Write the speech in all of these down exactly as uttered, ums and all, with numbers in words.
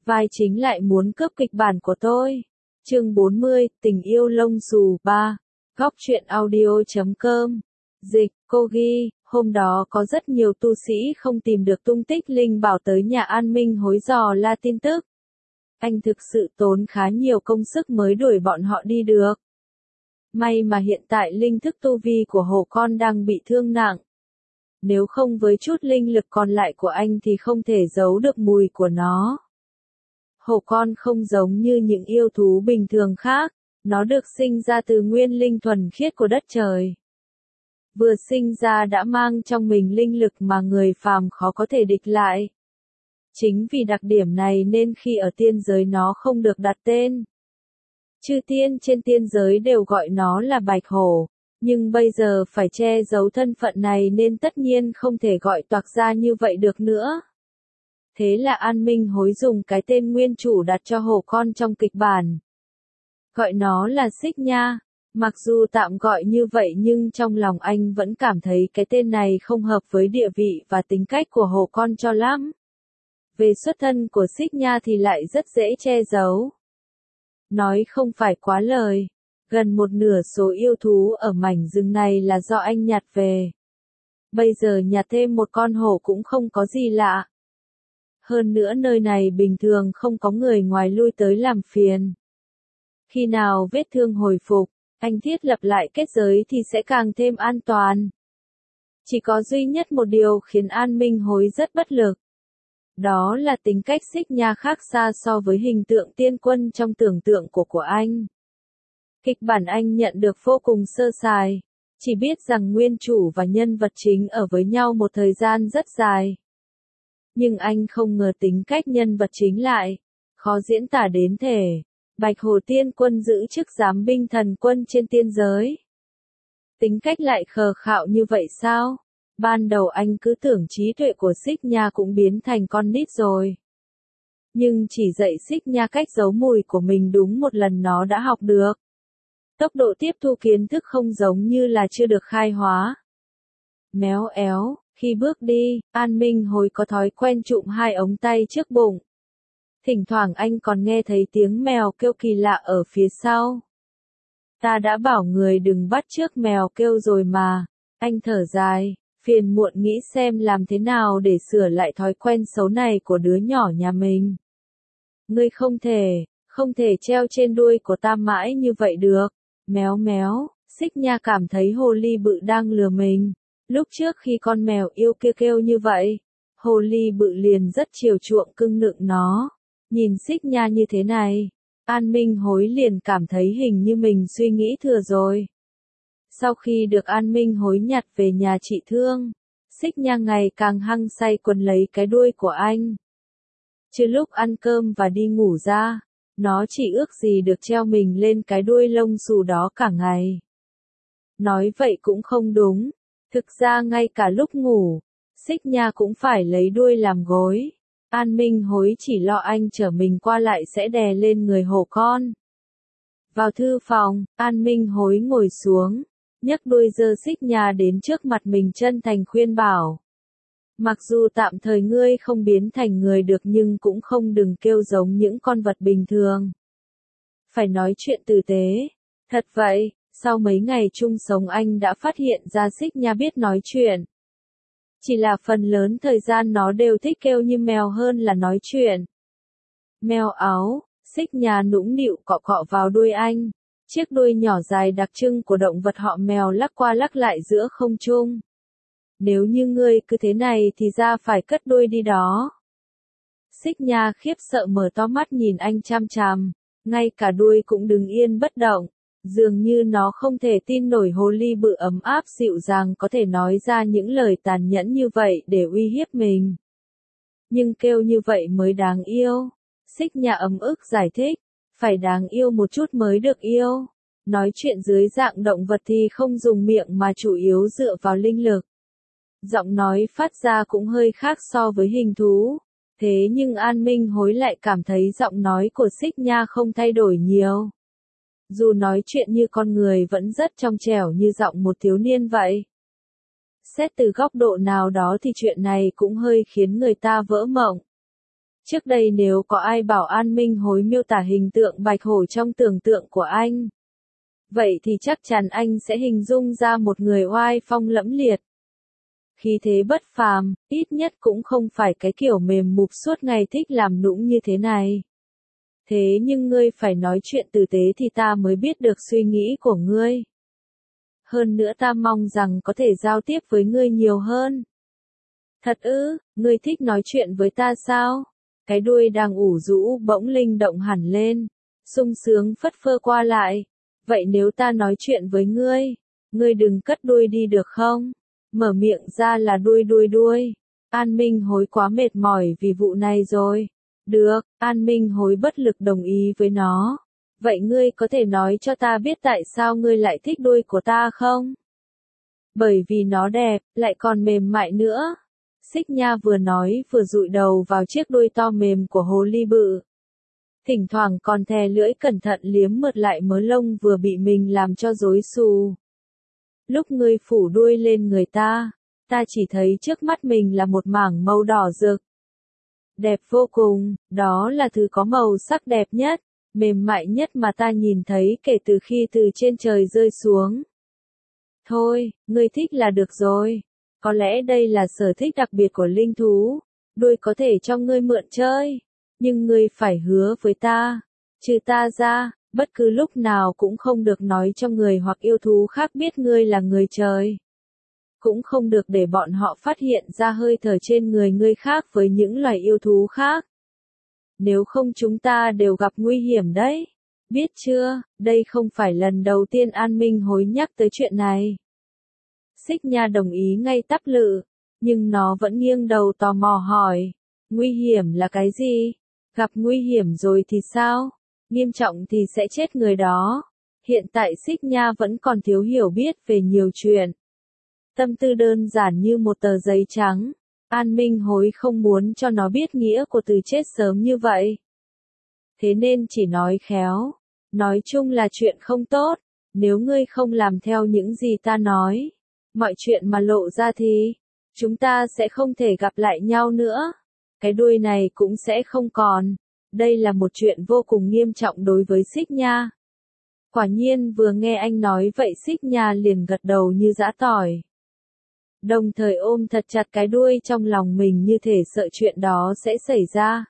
vai chính lại muốn cướp kịch bản của tôi. Chương bốn mươi, tình yêu lông xù ba. Góc truyện audio chấm com. Dịch, cô ghi, hôm đó có rất nhiều tu sĩ không tìm được tung tích Linh bảo tới nhà An Minh hối dò la tin tức. Anh thực sự tốn khá nhiều công sức mới đuổi bọn họ đi được. May mà hiện tại linh thức tu vi của hổ con đang bị thương nặng. Nếu không với chút linh lực còn lại của anh thì không thể giấu được mùi của nó. Hổ con không giống như những yêu thú bình thường khác, nó được sinh ra từ nguyên linh thuần khiết của đất trời. Vừa sinh ra đã mang trong mình linh lực mà người phàm khó có thể địch lại. Chính vì đặc điểm này nên khi ở tiên giới nó không được đặt tên. Chư tiên trên tiên giới đều gọi nó là bạch hổ, nhưng bây giờ phải che giấu thân phận này nên tất nhiên không thể gọi toạc ra như vậy được nữa. Thế là An Minh hối dùng cái tên nguyên chủ đặt cho hổ con trong kịch bản. Gọi nó là Xích Nha. Mặc dù tạm gọi như vậy nhưng trong lòng anh vẫn cảm thấy cái tên này không hợp với địa vị và tính cách của hổ con cho lắm. Về xuất thân của Xích Nha thì lại rất dễ che giấu. Nói không phải quá lời, gần một nửa số yêu thú ở mảnh rừng này là do anh nhặt về. Bây giờ nhặt thêm một con hổ cũng không có gì lạ. Hơn nữa nơi này bình thường không có người ngoài lui tới làm phiền. Khi nào vết thương hồi phục, anh thiết lập lại kết giới thì sẽ càng thêm an toàn. Chỉ có duy nhất một điều khiến An Minh hối rất bất lực. Đó là tính cách Xích Nha khác xa so với hình tượng tiên quân trong tưởng tượng của của anh. Kịch bản anh nhận được vô cùng sơ sài, chỉ biết rằng nguyên chủ và nhân vật chính ở với nhau một thời gian rất dài. Nhưng anh không ngờ tính cách nhân vật chính lại khó diễn tả đến thể. Bạch Hổ Tiên Quân giữ chức giám binh thần quân trên tiên giới. Tính cách lại khờ khạo như vậy sao? Ban đầu anh cứ tưởng trí tuệ của Xích Nha cũng biến thành con nít rồi. Nhưng chỉ dạy Xích Nha cách giấu mùi của mình đúng một lần nó đã học được. Tốc độ tiếp thu kiến thức không giống như là chưa được khai hóa. Méo éo, khi bước đi, An Minh hối có thói quen trụm hai ống tay trước bụng. Thỉnh thoảng anh còn nghe thấy tiếng mèo kêu kỳ lạ ở phía sau. Ta đã bảo người đừng bắt chước mèo kêu rồi mà. Anh thở dài, phiền muộn nghĩ xem làm thế nào để sửa lại thói quen xấu này của đứa nhỏ nhà mình. Ngươi không thể, không thể treo trên đuôi của ta mãi như vậy được. Méo méo, Xích Nha cảm thấy hồ ly bự đang lừa mình. Lúc trước khi con mèo yêu kia kêu như vậy, hồ ly bự liền rất chiều chuộng cưng nựng nó. Nhìn Xích Nha như thế này, An Minh hối liền cảm thấy hình như mình suy nghĩ thừa rồi. Sau khi được An Minh hối nhặt về nhà trị thương, Xích Nha ngày càng hăng say quấn lấy cái đuôi của anh. Chứ lúc ăn cơm và đi ngủ ra, nó chỉ ước gì được treo mình lên cái đuôi lông xù đó cả ngày. Nói vậy cũng không đúng, thực ra ngay cả lúc ngủ, Xích Nha cũng phải lấy đuôi làm gối. An Minh hối chỉ lo anh chở mình qua lại sẽ đè lên người hổ con. Vào thư phòng, An Minh hối ngồi xuống, nhấc đuôi giơ Xích Nha đến trước mặt mình chân thành khuyên bảo. Mặc dù tạm thời ngươi không biến thành người được nhưng cũng không đừng kêu giống những con vật bình thường. Phải nói chuyện tử tế. Thật vậy, sau mấy ngày chung sống anh đã phát hiện ra Xích Nha biết nói chuyện. Chỉ là phần lớn thời gian nó đều thích kêu như mèo hơn là nói chuyện. Mèo áo, Xích Nha nũng nịu cọ cọ vào đuôi anh. Chiếc đuôi nhỏ dài đặc trưng của động vật họ mèo lắc qua lắc lại giữa không trung. Nếu như ngươi cứ thế này thì ra phải cất đuôi đi đó. Xích Nha khiếp sợ mở to mắt nhìn anh chằm chằm, ngay cả đuôi cũng đứng yên bất động. Dường như nó không thể tin nổi hồ ly bự ấm áp dịu dàng có thể nói ra những lời tàn nhẫn như vậy để uy hiếp mình. Nhưng kêu như vậy mới đáng yêu. Xích Nha ấm ức giải thích, phải đáng yêu một chút mới được yêu. Nói chuyện dưới dạng động vật thì không dùng miệng mà chủ yếu dựa vào linh lực. Giọng nói phát ra cũng hơi khác so với hình thú. Thế nhưng An Minh hối lại cảm thấy giọng nói của Xích Nha không thay đổi nhiều. Dù nói chuyện như con người vẫn rất trong trẻo như giọng một thiếu niên vậy. Xét từ góc độ nào đó thì chuyện này cũng hơi khiến người ta vỡ mộng. Trước đây nếu có ai bảo An Minh Hối miêu tả hình tượng bạch hổ trong tưởng tượng của anh, vậy thì chắc chắn anh sẽ hình dung ra một người oai phong lẫm liệt. Khí thế bất phàm, ít nhất cũng không phải cái kiểu mềm mục suốt ngày thích làm nũng như thế này. Thế nhưng ngươi phải nói chuyện tử tế thì ta mới biết được suy nghĩ của ngươi. Hơn nữa ta mong rằng có thể giao tiếp với ngươi nhiều hơn. Thật ư, ngươi thích nói chuyện với ta sao? Cái đuôi đang ủ rũ bỗng linh động hẳn lên, sung sướng phất phơ qua lại. Vậy nếu ta nói chuyện với ngươi, ngươi đừng cất đuôi đi được không? Mở miệng ra là đuôi đuôi đuôi. An Minh Hối quá mệt mỏi vì vụ này rồi. Được, An Minh Hối bất lực đồng ý với nó. Vậy ngươi có thể nói cho ta biết tại sao ngươi lại thích đuôi của ta không? Bởi vì nó đẹp, lại còn mềm mại nữa. Xích Nha vừa nói vừa dụi đầu vào chiếc đuôi to mềm của hồ ly bự. Thỉnh thoảng còn thè lưỡi cẩn thận liếm mượt lại mớ lông vừa bị mình làm cho rối xù. Lúc ngươi phủ đuôi lên người ta, ta chỉ thấy trước mắt mình là một mảng màu đỏ rực. Đẹp vô cùng, đó là thứ có màu sắc đẹp nhất, mềm mại nhất mà ta nhìn thấy kể từ khi từ trên trời rơi xuống. Thôi, ngươi thích là được rồi. Có lẽ đây là sở thích đặc biệt của linh thú, đuôi có thể cho ngươi mượn chơi, nhưng ngươi phải hứa với ta, trừ ta ra, bất cứ lúc nào cũng không được nói cho người hoặc yêu thú khác biết ngươi là người trời. Cũng không được để bọn họ phát hiện ra hơi thở trên người ngươi khác với những loài yêu thú khác. Nếu không chúng ta đều gặp nguy hiểm đấy. Biết chưa, đây không phải lần đầu tiên An Minh Hối nhắc tới chuyện này. Xích Nha đồng ý ngay tắp lự, nhưng nó vẫn nghiêng đầu tò mò hỏi. Nguy hiểm là cái gì? Gặp nguy hiểm rồi thì sao? Nghiêm trọng thì sẽ chết người đó. Hiện tại Xích Nha vẫn còn thiếu hiểu biết về nhiều chuyện. Tâm tư đơn giản như một tờ giấy trắng. An Minh Hối không muốn cho nó biết nghĩa của từ chết sớm như vậy. Thế nên chỉ nói khéo. Nói chung là chuyện không tốt. Nếu ngươi không làm theo những gì ta nói, mọi chuyện mà lộ ra thì chúng ta sẽ không thể gặp lại nhau nữa. Cái đuôi này cũng sẽ không còn. Đây là một chuyện vô cùng nghiêm trọng đối với Xích Nha. Quả nhiên vừa nghe anh nói vậy Xích Nha liền gật đầu như giã tỏi. Đồng thời ôm thật chặt cái đuôi trong lòng mình như thể sợ chuyện đó sẽ xảy ra.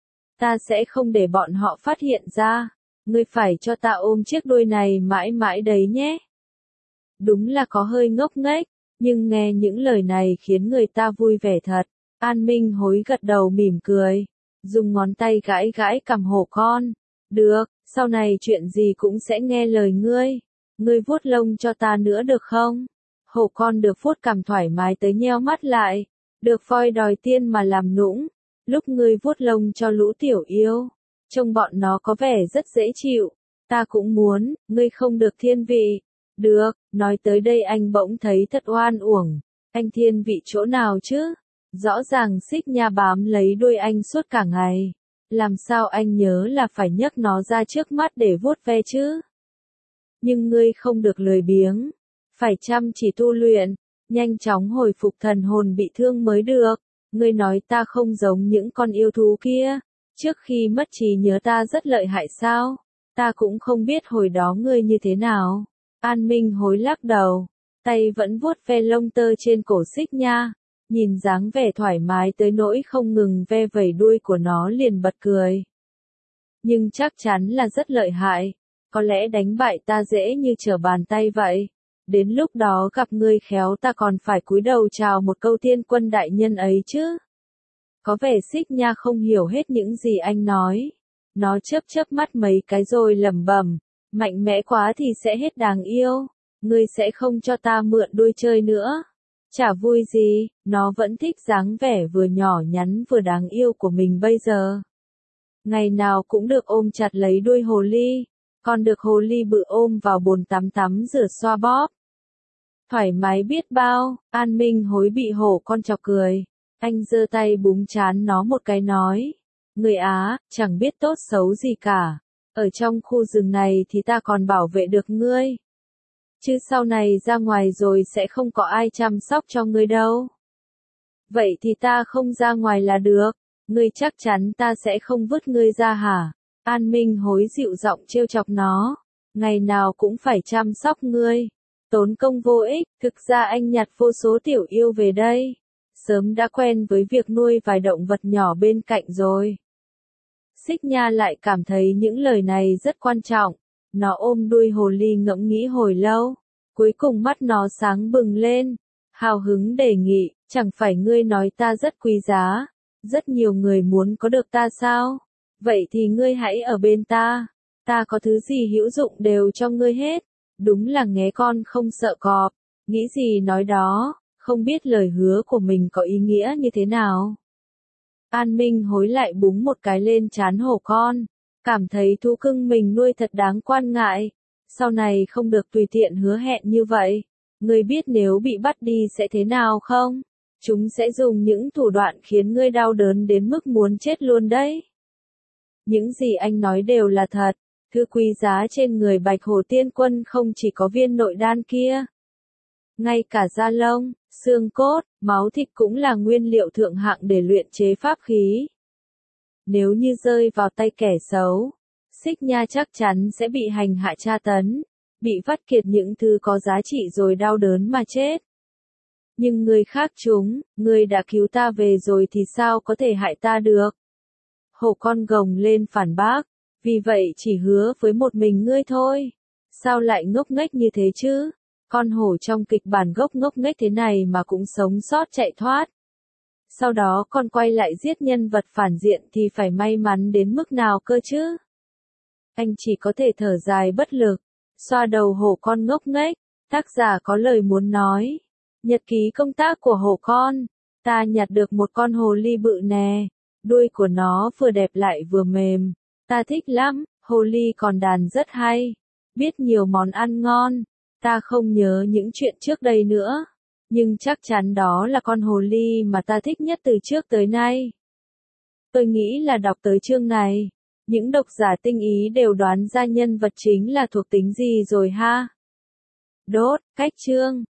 Ta sẽ không để bọn họ phát hiện ra. Ngươi phải cho ta ôm chiếc đuôi này mãi mãi đấy nhé. Đúng là có hơi ngốc nghếch, nhưng nghe những lời này khiến người ta vui vẻ thật. An Minh Hối gật đầu mỉm cười, dùng ngón tay gãi gãi cằm hổ con. Được, sau này chuyện gì cũng sẽ nghe lời ngươi. Ngươi vuốt lông cho ta nữa được không? Hổ con được vuốt cằm thoải mái tới nheo mắt lại. Được voi đòi tiên mà làm nũng. Lúc ngươi vuốt lông cho lũ tiểu yêu, trông bọn nó có vẻ rất dễ chịu. Ta cũng muốn, ngươi không được thiên vị. Được, nói tới đây anh bỗng thấy thật oan uổng. Anh thiên vị chỗ nào chứ? Rõ ràng Xích Nha bám lấy đuôi anh suốt cả ngày. Làm sao anh nhớ là phải nhấc nó ra trước mắt để vuốt ve chứ? Nhưng ngươi không được lười biếng. Phải chăm chỉ tu luyện, nhanh chóng hồi phục thần hồn bị thương mới được. Ngươi nói ta không giống những con yêu thú kia. Trước khi mất trí nhớ ta rất lợi hại sao? Ta cũng không biết hồi đó ngươi như thế nào. An Minh Hối lắc đầu, tay vẫn vuốt ve lông tơ trên cổ Xích Nha, nhìn dáng vẻ thoải mái tới nỗi không ngừng ve vẩy đuôi của nó liền bật cười. Nhưng chắc chắn là rất lợi hại, có lẽ đánh bại ta dễ như trở bàn tay vậy. Đến lúc đó gặp ngươi khéo ta còn phải cúi đầu chào một câu thiên quân đại nhân ấy chứ. Có vẻ Xích Nha không hiểu hết những gì anh nói. Nó chớp chớp mắt mấy cái rồi lẩm bẩm. Mạnh mẽ quá thì sẽ hết đáng yêu. Ngươi sẽ không cho ta mượn đuôi chơi nữa. Chả vui gì, nó vẫn thích dáng vẻ vừa nhỏ nhắn vừa đáng yêu của mình bây giờ. Ngày nào cũng được ôm chặt lấy đuôi hồ ly, còn được hồ ly bự ôm vào bồn tắm tắm rửa xoa bóp. Thoải mái biết bao, An Minh Hối bị hổ con chọc cười. Anh giơ tay búng trán nó một cái nói. Người Á, chẳng biết tốt xấu gì cả. Ở trong khu rừng này thì ta còn bảo vệ được ngươi. Chứ sau này ra ngoài rồi sẽ không có ai chăm sóc cho ngươi đâu. Vậy thì ta không ra ngoài là được. Ngươi chắc chắn ta sẽ không vứt ngươi ra hả? An Minh Hối dịu giọng trêu chọc nó. Ngày nào cũng phải chăm sóc ngươi. Tốn công vô ích, thực ra anh nhặt vô số tiểu yêu về đây. Sớm đã quen với việc nuôi vài động vật nhỏ bên cạnh rồi. Xích Nha lại cảm thấy những lời này rất quan trọng. Nó ôm đuôi hồ ly ngẫm nghĩ hồi lâu. Cuối cùng mắt nó sáng bừng lên. Hào hứng đề nghị, chẳng phải ngươi nói ta rất quý giá. Rất nhiều người muốn có được ta sao? Vậy thì ngươi hãy ở bên ta. Ta có thứ gì hữu dụng đều cho ngươi hết. Đúng là nghé con không sợ cọp. Nghĩ gì nói đó, không biết lời hứa của mình có ý nghĩa như thế nào. An Minh Hối lại búng một cái lên trán hổ con. Cảm thấy thú cưng mình nuôi thật đáng quan ngại. Sau này không được tùy tiện hứa hẹn như vậy. Ngươi biết nếu bị bắt đi sẽ thế nào không? Chúng sẽ dùng những thủ đoạn khiến ngươi đau đớn đến mức muốn chết luôn đấy. Những gì anh nói đều là thật. Thứ quý giá trên người Bạch Hổ Tiên Quân không chỉ có viên nội đan kia. Ngay cả da lông, xương cốt, máu thịt cũng là nguyên liệu thượng hạng để luyện chế pháp khí. Nếu như rơi vào tay kẻ xấu, Xích Nha chắc chắn sẽ bị hành hạ tra tấn, bị vắt kiệt những thứ có giá trị rồi đau đớn mà chết. Nhưng người khác chúng, người đã cứu ta về rồi thì sao có thể hại ta được? Hổ con gồng lên phản bác, vì vậy chỉ hứa với một mình ngươi thôi. Sao lại ngốc nghếch như thế chứ? Con hổ trong kịch bản gốc ngốc nghếch thế này mà cũng sống sót chạy thoát. Sau đó con quay lại giết nhân vật phản diện thì phải may mắn đến mức nào cơ chứ? Anh chỉ có thể thở dài bất lực, xoa đầu hổ con ngốc nghếch. Tác giả có lời muốn nói. Nhật ký công tác của hổ con. Ta nhặt được một con hồ ly bự nè. Đuôi của nó vừa đẹp lại vừa mềm. Ta thích lắm, hồ ly còn đàn rất hay. Biết nhiều món ăn ngon. Ta không nhớ những chuyện trước đây nữa. Nhưng chắc chắn đó là con hồ ly mà ta thích nhất từ trước tới nay. Tôi nghĩ là đọc tới chương này, những độc giả tinh ý đều đoán ra nhân vật chính là thuộc tính gì rồi ha. Đốt, cách chương.